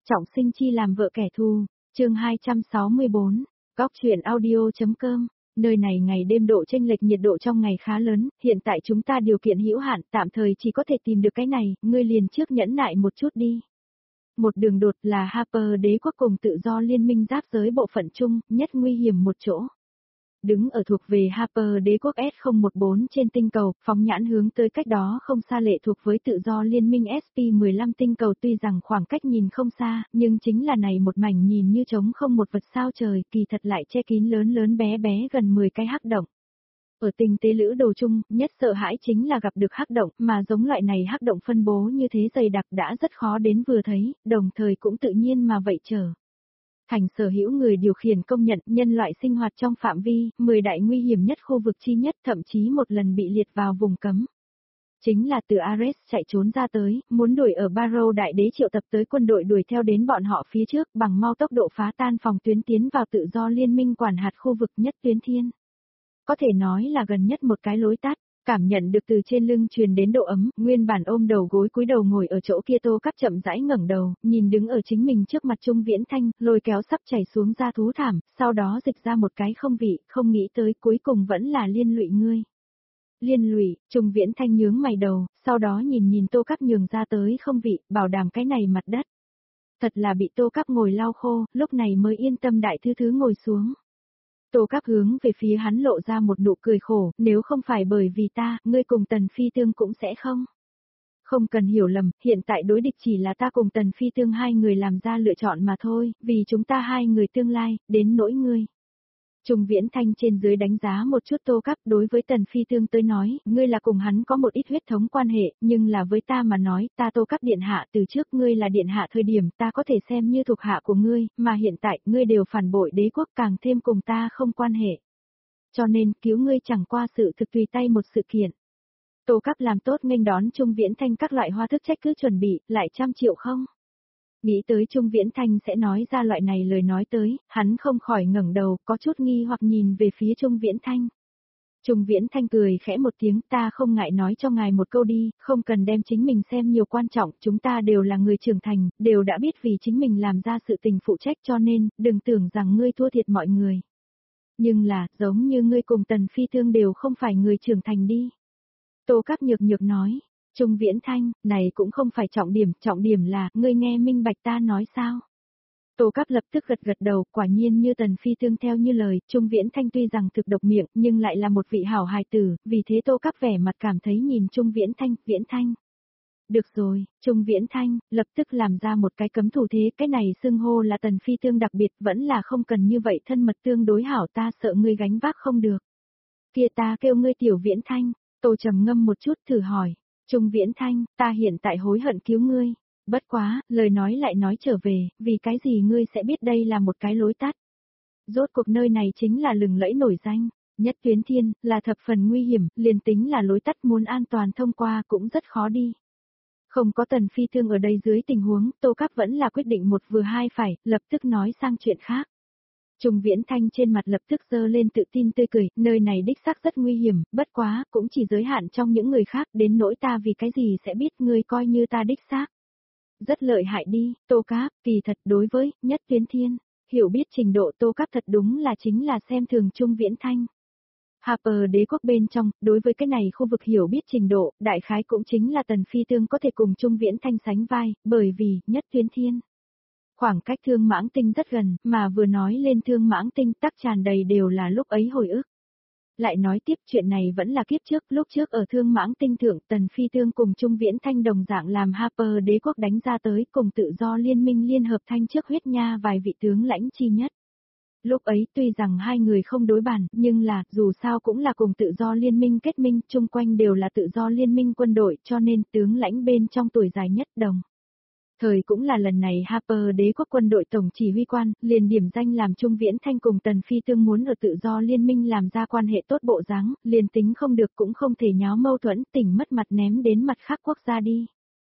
Trọng sinh chi làm vợ kẻ thù, chương 264, Góc truyện audio.com. Nơi này ngày đêm độ chênh lệch nhiệt độ trong ngày khá lớn, hiện tại chúng ta điều kiện hữu hạn, tạm thời chỉ có thể tìm được cái này, ngươi liền trước nhẫn nại một chút đi. Một đường đột là Harper đế quốc cùng tự do liên minh giáp giới bộ phận chung, nhất nguy hiểm một chỗ. Đứng ở thuộc về Harper đế quốc S014 trên tinh cầu, phóng nhãn hướng tới cách đó không xa lệ thuộc với tự do liên minh SP15 tinh cầu, tuy rằng khoảng cách nhìn không xa, nhưng chính là này một mảnh nhìn như trống không một vật sao trời, kỳ thật lại che kín lớn lớn bé bé gần 10 cái hắc động. Ở tinh tế lữ đồ chung, nhất sợ hãi chính là gặp được hắc động, mà giống loại này hắc động phân bố như thế dày đặc đã rất khó đến vừa thấy, đồng thời cũng tự nhiên mà vậy trở thành sở hữu người điều khiển công nhận nhân loại sinh hoạt trong phạm vi, 10 đại nguy hiểm nhất khu vực chi nhất, thậm chí một lần bị liệt vào vùng cấm. Chính là từ Ares chạy trốn ra tới, muốn đuổi ở Barrow đại đế triệu tập tới quân đội đuổi theo đến bọn họ phía trước bằng mau tốc độ phá tan phòng tuyến tiến vào tự do liên minh quản hạt khu vực nhất tuyến thiên. Có thể nói là gần nhất một cái lối tắt. Cảm nhận được từ trên lưng truyền đến độ ấm, nguyên bản ôm đầu gối cúi đầu ngồi ở chỗ kia Tô Cáp chậm rãi ngẩng đầu, nhìn đứng ở chính mình trước mặt Trung Viễn Thanh, lôi kéo sắp chảy xuống ra thú thảm, sau đó dịch ra một cái không vị, không nghĩ tới cuối cùng vẫn là liên lụy ngươi. Liên lụy, Trung Viễn Thanh nhướng mày đầu, sau đó nhìn Tô Cáp nhường ra tới không vị, bảo đảm cái này mặt đất. Thật là bị Tô Cáp ngồi lau khô, lúc này mới yên tâm đại thứ ngồi xuống. Tô Cáp hướng về phía hắn lộ ra một nụ cười khổ, nếu không phải bởi vì ta, ngươi cùng Tần Phi Tương cũng sẽ không. Không cần hiểu lầm, hiện tại đối địch chỉ là ta cùng Tần Phi Tương hai người làm ra lựa chọn mà thôi, vì chúng ta hai người tương lai, đến nỗi ngươi. Trung Viễn Thanh trên dưới đánh giá một chút Tô Cáp, đối với Tần Phi Tương tới nói, ngươi là cùng hắn có một ít huyết thống quan hệ, nhưng là với ta mà nói, ta Tô Cáp điện hạ từ trước ngươi là điện hạ thời điểm ta có thể xem như thuộc hạ của ngươi, mà hiện tại ngươi đều phản bội đế quốc càng thêm cùng ta không quan hệ. Cho nên cứu ngươi chẳng qua sự thực tùy tay một sự kiện. Tô Cáp làm tốt nghênh đón Trung Viễn Thanh các loại hoa thức trách cứ chuẩn bị, lại 100 triệu không? Nghĩ tới Trung Viễn Thanh sẽ nói ra loại này lời nói tới, hắn không khỏi ngẩng đầu, có chút nghi hoặc nhìn về phía Trung Viễn Thanh. Trung Viễn Thanh cười khẽ một tiếng, ta không ngại nói cho ngài một câu đi, không cần đem chính mình xem nhiều quan trọng, chúng ta đều là người trưởng thành, đều đã biết vì chính mình làm ra sự tình phụ trách, cho nên, đừng tưởng rằng ngươi thua thiệt mọi người. Nhưng là, giống như ngươi cùng Tần Phi Tương đều không phải người trưởng thành đi. Tô Cáp nhược nói. Trung Viễn Thanh, này cũng không phải trọng điểm là, ngươi nghe minh bạch ta nói sao? Tô Cáp lập tức gật đầu, quả nhiên như Tần Phi Tương theo như lời, Trung Viễn Thanh tuy rằng thực độc miệng, nhưng lại là một vị hảo hài tử, vì thế Tô Cáp vẻ mặt cảm thấy nhìn Trung Viễn Thanh. Được rồi, Trung Viễn Thanh, lập tức làm ra một cái cấm thủ thế, cái này xưng hô là Tần Phi Tương đặc biệt, vẫn là không cần như vậy thân mật tương đối hảo, ta sợ ngươi gánh vác không được. Kia ta kêu ngươi Tiểu Viễn Thanh, Tô trầm ngâm một chút thử hỏi. Trung Viễn Thanh, ta hiện tại hối hận cứu ngươi. Bất quá, lời nói lại nói trở về, vì cái gì ngươi sẽ biết đây là một cái lối tắt. Rốt cuộc nơi này chính là lừng lẫy nổi danh, nhất tuyến thiên, là thập phần nguy hiểm, liền tính là lối tắt muốn an toàn thông qua cũng rất khó đi. Không có Tần Phi Tương ở đây dưới tình huống, Tô Cáp vẫn là quyết định một vừa hai phải, lập tức nói sang chuyện khác. Trung Viễn Thanh trên mặt lập tức giơ lên tự tin tươi cười, nơi này đích xác rất nguy hiểm, bất quá, cũng chỉ giới hạn trong những người khác, đến nỗi ta vì cái gì sẽ biết ngươi coi như ta đích xác. Rất lợi hại đi, Tô Cáp, kỳ thật đối với, nhất tuyến thiên, hiểu biết trình độ Tô Cáp thật đúng là chính là xem thường Trung Viễn Thanh. Harper đế quốc bên trong, đối với cái này khu vực hiểu biết trình độ, đại khái cũng chính là Tần Phi Tương có thể cùng Trung Viễn Thanh sánh vai, bởi vì, nhất tuyến thiên. Khoảng cách Thương Mãng Tinh rất gần, mà vừa nói lên Thương Mãng Tinh tắc tràn đầy đều là lúc ấy hồi ức. Lại nói tiếp chuyện này vẫn là kiếp trước, lúc trước ở Thương Mãng Tinh thượng Tần Phi Tương cùng Trung Viễn Thanh đồng dạng làm Harper đế quốc đánh ra tới cùng tự do liên minh liên hợp thanh trước huyết nha vài vị tướng lãnh chi nhất. Lúc ấy tuy rằng hai người không đối bàn, nhưng là, dù sao cũng là cùng tự do liên minh kết minh, chung quanh đều là tự do liên minh quân đội cho nên tướng lãnh bên trong tuổi dài nhất đồng. Thời cũng là lần này Harper đế quốc quân đội tổng chỉ huy quan, liền điểm danh làm Trung Viễn Thanh cùng Tần Phi Tương muốn ở tự do liên minh làm ra quan hệ tốt bộ dáng, liền tính không được cũng không thể nháo mâu thuẫn, tỉnh mất mặt ném đến mặt khác quốc gia đi.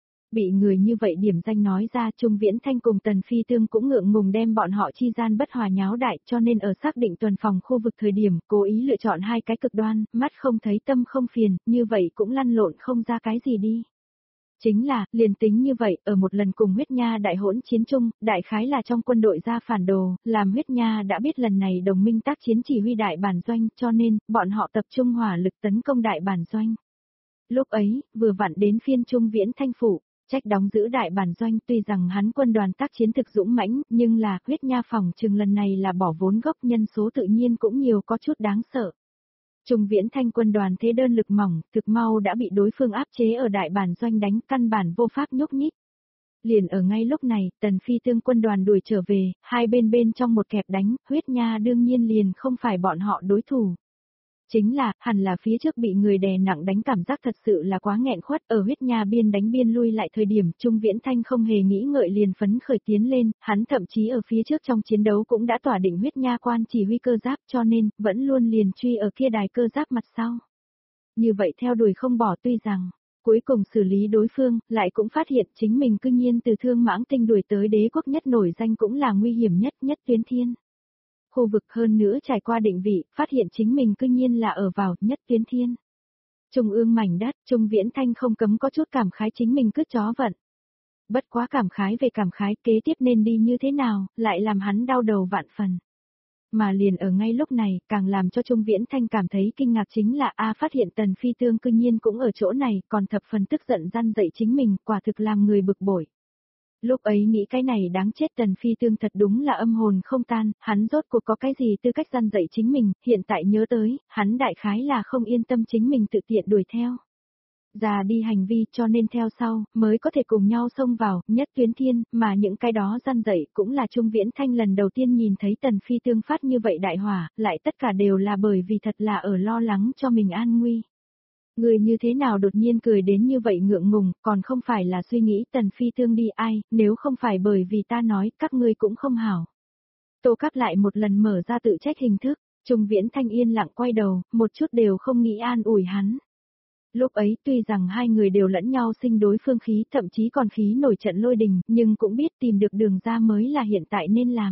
Bị người như vậy điểm danh nói ra Trung Viễn Thanh cùng Tần Phi Tương cũng ngượng ngùng đem bọn họ chi gian bất hòa nháo đại cho nên ở xác định tuần phòng khu vực thời điểm cố ý lựa chọn hai cái cực đoan, mắt không thấy tâm không phiền, như vậy cũng lăn lộn không ra cái gì đi. Chính là, liền tính như vậy, ở một lần cùng huyết nha đại hỗn chiến chung, đại khái là trong quân đội ra phản đồ, làm huyết nha đã biết lần này đồng minh tác chiến chỉ huy đại bản doanh, cho nên, bọn họ tập trung hỏa lực tấn công đại bản doanh. Lúc ấy, vừa vặn đến phiên Trung Viễn Thanh phủ, trách đóng giữ đại bản doanh, tuy rằng hắn quân đoàn tác chiến thực dũng mãnh, nhưng là, huyết nha phòng trừng lần này là bỏ vốn gốc, nhân số tự nhiên cũng nhiều có chút đáng sợ. Trung Viễn Thanh quân đoàn thế đơn lực mỏng, thực mau đã bị đối phương áp chế ở đại bản doanh đánh, căn bản vô pháp nhúc nhích. Liền ở ngay lúc này, Tần Phi Tương quân đoàn đuổi trở về, hai bên bên trong một kẹp đánh, huyết nha đương nhiên liền không phải bọn họ đối thủ. Chính là, hẳn là phía trước bị người đè nặng đánh, cảm giác thật sự là quá nghẹn khuất, ở huyết nha biên đánh biên lui lại thời điểm, Trung Viễn Thanh không hề nghĩ ngợi liền phấn khởi tiến lên, hắn thậm chí ở phía trước trong chiến đấu cũng đã tỏa định huyết nha quan chỉ huy cơ giáp, cho nên, vẫn luôn liền truy ở kia đài cơ giáp mặt sau. Như vậy theo đuổi không bỏ, tuy rằng, cuối cùng xử lý đối phương, lại cũng phát hiện chính mình cư nhiên từ Thương Mãng Tinh đuổi tới đế quốc nhất nổi danh cũng là nguy hiểm nhất Tuyến Thiên. Khu vực hơn nữa trải qua định vị, phát hiện chính mình cư nhiên là ở vào Nhất Tuyến Thiên. Trung ương mảnh đất, Trung Viễn Thanh không cấm có chút cảm khái chính mình cứ chó vận. Bất quá cảm khái về cảm khái, kế tiếp nên đi như thế nào, lại làm hắn đau đầu vạn phần. Mà liền ở ngay lúc này, càng làm cho Trung Viễn Thanh cảm thấy kinh ngạc chính là phát hiện Tần Phi Tương cư nhiên cũng ở chỗ này, còn thập phần tức giận gian dậy chính mình, quả thực làm người bực bội. Lúc ấy nghĩ cái này đáng chết, Tần Phi Tương thật đúng là âm hồn không tan, hắn rốt cuộc có cái gì tư cách gian dậy chính mình, hiện tại nhớ tới, hắn đại khái là không yên tâm chính mình tự tiện đuổi theo. Già đi hành vi, cho nên theo sau, mới có thể cùng nhau xông vào, Nhất Tuyến Thiên, mà những cái đó gian dậy cũng là Trung Viễn Thanh lần đầu tiên nhìn thấy Tần Phi Tương phát như vậy đại hỏa, lại tất cả đều là bởi vì thật là ở lo lắng cho mình an nguy. Người như thế nào đột nhiên cười đến như vậy ngượng ngùng, còn không phải là suy nghĩ Tần Phi Tương đi ai, nếu không phải bởi vì ta nói, các ngươi cũng không hảo. Tô Cáp lại một lần mở ra tự trách hình thức, Trung Viễn Thanh yên lặng quay đầu, một chút đều không nghĩ an ủi hắn. Lúc ấy tuy rằng hai người đều lẫn nhau sinh đối phương khí, thậm chí còn khí nổi trận lôi đình, nhưng cũng biết tìm được đường ra mới là hiện tại nên làm.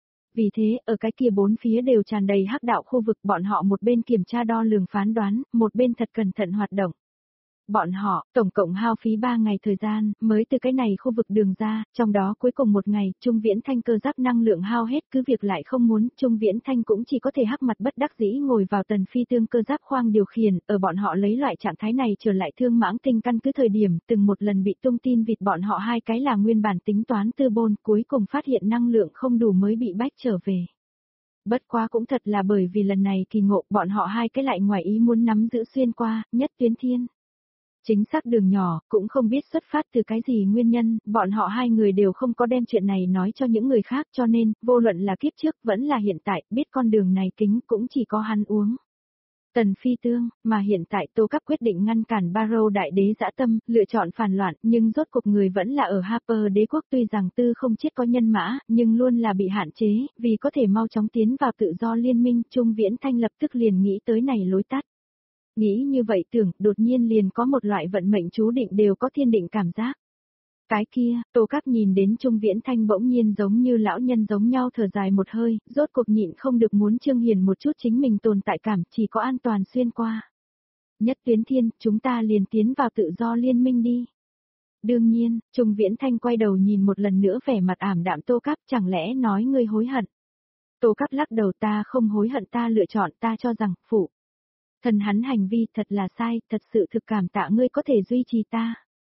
Vì thế, ở cái kia bốn phía đều tràn đầy hắc đạo khu vực, bọn họ một bên kiểm tra đo lường phán đoán, một bên thật cẩn thận hoạt động. Bọn họ, tổng cộng hao phí 3 ngày thời gian, mới từ cái này khu vực đường ra, trong đó cuối cùng một ngày, Trung Viễn Thanh cơ giáp năng lượng hao hết, cứ việc lại không muốn, Trung Viễn Thanh cũng chỉ có thể hắc mặt bất đắc dĩ ngồi vào Tần Phi Tương cơ giáp khoang điều khiển, ở bọn họ lấy loại trạng thái này trở lại Thương Mãng Tinh căn cứ thời điểm, từng một lần bị tung tin vịt bọn họ hai cái là nguyên bản tính toán tư bôn, cuối cùng phát hiện năng lượng không đủ mới bị bách trở về. Bất quá cũng thật là bởi vì lần này kỳ ngộ, bọn họ hai cái lại ngoài ý muốn nắm giữ xuyên qua, Nhất Tuyến Thiên. Chính xác đường nhỏ, cũng không biết xuất phát từ cái gì nguyên nhân, bọn họ hai người đều không có đem chuyện này nói cho những người khác, cho nên, vô luận là kiếp trước vẫn là hiện tại, biết con đường này kính cũng chỉ có hắn uống. Tần Phi Tương, mà hiện tại Tô Cáp quyết định ngăn cản Barrow đại đế dã tâm, lựa chọn phản loạn, nhưng rốt cuộc người vẫn là ở Harper đế quốc, tuy rằng tư không chết có nhân mã, nhưng luôn là bị hạn chế, vì có thể mau chóng tiến vào tự do liên minh, Trung Viễn Thanh lập tức liền nghĩ tới này lối tắt. Nghĩ như vậy tưởng, đột nhiên liền có một loại vận mệnh chú định đều có thiên định cảm giác. Cái kia, Tô Cáp nhìn đến Trung Viễn Thanh bỗng nhiên giống như lão nhân giống nhau thở dài một hơi, rốt cuộc nhịn không được muốn trương hiền một chút chính mình tồn tại cảm, chỉ có an toàn xuyên qua. Nhất Tuyến Thiên, chúng ta liền tiến vào tự do liên minh đi. Đương nhiên, Trung Viễn Thanh quay đầu nhìn một lần nữa vẻ mặt ảm đạm Tô Cáp, chẳng lẽ nói ngươi hối hận. Tô Cáp lắc đầu, ta không hối hận, ta lựa chọn, ta cho rằng, phụ. Thần hắn hành vi thật là sai, thật sự thực cảm tạ ngươi có thể duy trì ta.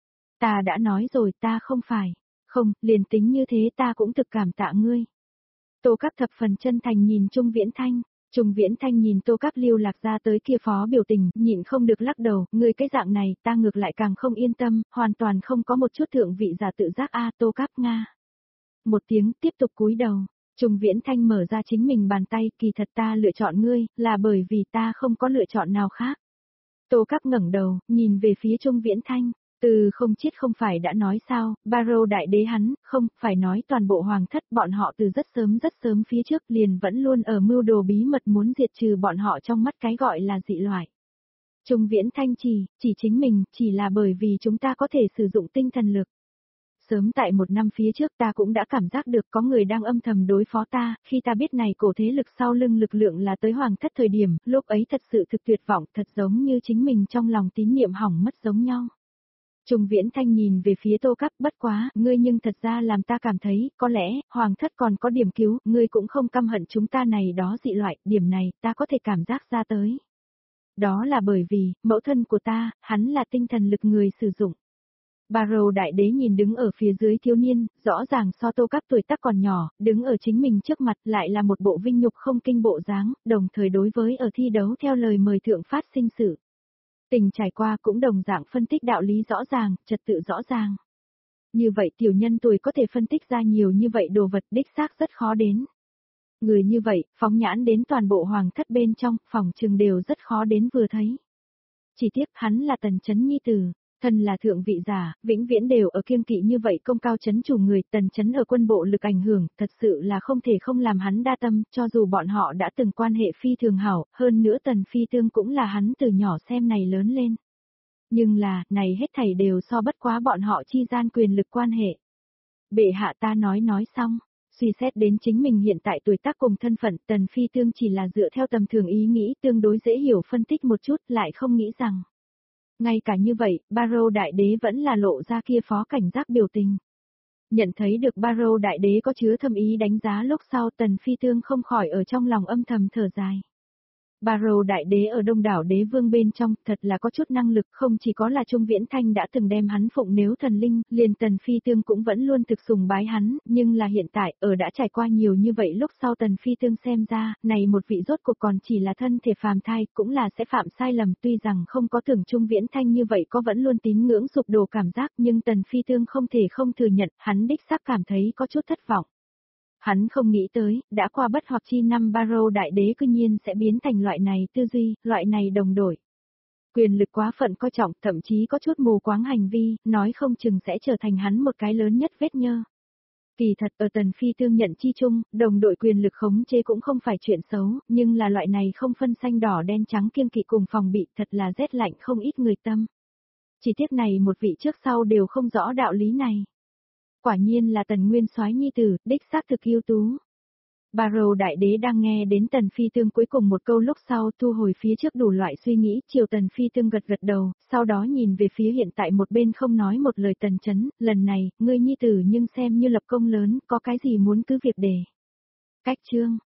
Ta đã nói rồi, ta không phải. Không, liền tính như thế ta cũng thực cảm tạ ngươi. Tô Cáp thập phần chân thành nhìn Trung Viễn Thanh. Trung Viễn Thanh nhìn Tô Cáp lưu lạc ra tới kia phó biểu tình, nhịn không được lắc đầu, ngươi cái dạng này, ta ngược lại càng không yên tâm, hoàn toàn không có một chút thượng vị giả tự giác Tô Cáp Nga. Một tiếng tiếp tục cúi đầu. Trung Viễn Thanh mở ra chính mình bàn tay, kỳ thật ta lựa chọn ngươi, là bởi vì ta không có lựa chọn nào khác. Tô Cáp ngẩng đầu, nhìn về phía Trung Viễn Thanh, từ không chết không phải đã nói sao, Barrow đại đế hắn, không, phải nói toàn bộ hoàng thất bọn họ từ rất sớm phía trước liền vẫn luôn ở mưu đồ bí mật muốn diệt trừ bọn họ trong mắt cái gọi là dị loại. Trung Viễn Thanh chỉ chính mình, chỉ là bởi vì chúng ta có thể sử dụng tinh thần lực. Sớm tại một năm phía trước ta cũng đã cảm giác được có người đang âm thầm đối phó ta, khi ta biết này cổ thế lực sau lưng lực lượng là tới hoàng thất thời điểm, lúc ấy thật sự thực tuyệt vọng, thật giống như chính mình trong lòng tín niệm hỏng mất giống nhau. Trung Viễn Thanh nhìn về phía Tô Cáp, bất quá, ngươi nhưng thật ra làm ta cảm thấy, có lẽ, Hoàng thất còn có điểm cứu, ngươi cũng không căm hận chúng ta này đó dị loại, điểm này, ta có thể cảm giác ra tới. Đó là bởi vì, mẫu thân của ta, hắn là tinh thần lực người sử dụng. Barrow đại đế nhìn đứng ở phía dưới thiếu niên, rõ ràng so Tô Cáp tuổi tác còn nhỏ, đứng ở chính mình trước mặt lại là một bộ vinh nhục không kinh bộ dáng, đồng thời đối với ở thi đấu theo lời mời thượng phát sinh sự. Tình trải qua cũng đồng dạng phân tích đạo lý rõ ràng, trật tự rõ ràng. Như vậy tiểu nhân tuổi có thể phân tích ra nhiều như vậy đồ vật đích xác rất khó đến. Người như vậy, phóng nhãn đến toàn bộ hoàng thất bên trong, phòng trừng đều rất khó đến vừa thấy. Chỉ tiếc hắn là Tần Chấn nhi tử, thân là thượng vị giả, vĩnh viễn đều ở kiêng kỵ như vậy công cao chấn chủ người, Tần Chấn ở quân bộ lực ảnh hưởng, thật sự là không thể không làm hắn đa tâm, cho dù bọn họ đã từng quan hệ phi thường hảo, hơn nữa Tần Phi Tương cũng là hắn từ nhỏ xem này lớn lên. Nhưng là, này hết thảy đều so bất quá bọn họ chi gian quyền lực quan hệ. Bệ hạ ta nói xong. Suy xét đến chính mình hiện tại tuổi tác cùng thân phận, Tần Phi Tương chỉ là dựa theo tầm thường ý nghĩ tương đối dễ hiểu phân tích một chút, lại không nghĩ rằng. Ngay cả như vậy, Barrow đại đế vẫn là lộ ra kia phó cảnh giác biểu tình. Nhận thấy được Barrow đại đế có chứa thâm ý đánh giá lúc sau, Tần Phi Tương không khỏi ở trong lòng âm thầm thở dài. Barrow đại đế ở đông đảo đế vương bên trong, thật là có chút năng lực, không chỉ có là Trung Viễn Thanh đã từng đem hắn phụng nếu thần linh, liền Tần Phi Tương cũng vẫn luôn thực sùng bái hắn, nhưng là hiện tại, ở đã trải qua nhiều như vậy lúc sau Tần Phi Tương xem ra, này một vị rốt cuộc còn chỉ là thân thể phàm thai, cũng là sẽ phạm sai lầm, tuy rằng không có tưởng Trung Viễn Thanh như vậy có vẫn luôn tín ngưỡng sụp đổ cảm giác, nhưng Tần Phi Tương không thể không thừa nhận, hắn đích xác cảm thấy có chút thất vọng. Hắn không nghĩ tới, đã qua bất hoặc chi năm Barrow đại đế cư nhiên sẽ biến thành loại này tư duy, loại này đồng đổi. Quyền lực quá phận coi trọng, thậm chí có chút mù quáng hành vi, nói không chừng sẽ trở thành hắn một cái lớn nhất vết nhơ. Kỳ thật ở Tần Phi Tương nhận chi chung, đồng đội quyền lực khống chế cũng không phải chuyện xấu, nhưng là loại này không phân xanh đỏ đen trắng kiêng kỵ cùng phòng bị thật là rét lạnh không ít người tâm. Chỉ tiếc này một vị trước sau đều không rõ đạo lý này. Quả nhiên là Tần Nguyên Soái nhi tử, đích xác thực ưu tú. Barrow đại đế đang nghe đến Tần Phi Tương cuối cùng một câu lúc sau thu hồi phía trước đủ loại suy nghĩ, chiều Tần Phi Tương gật gật đầu, sau đó nhìn về phía hiện tại một bên không nói một lời Tần Chấn, lần này, ngươi nhi tử nhưng xem như lập công lớn, có cái gì muốn cứ việc đề. Cách chương.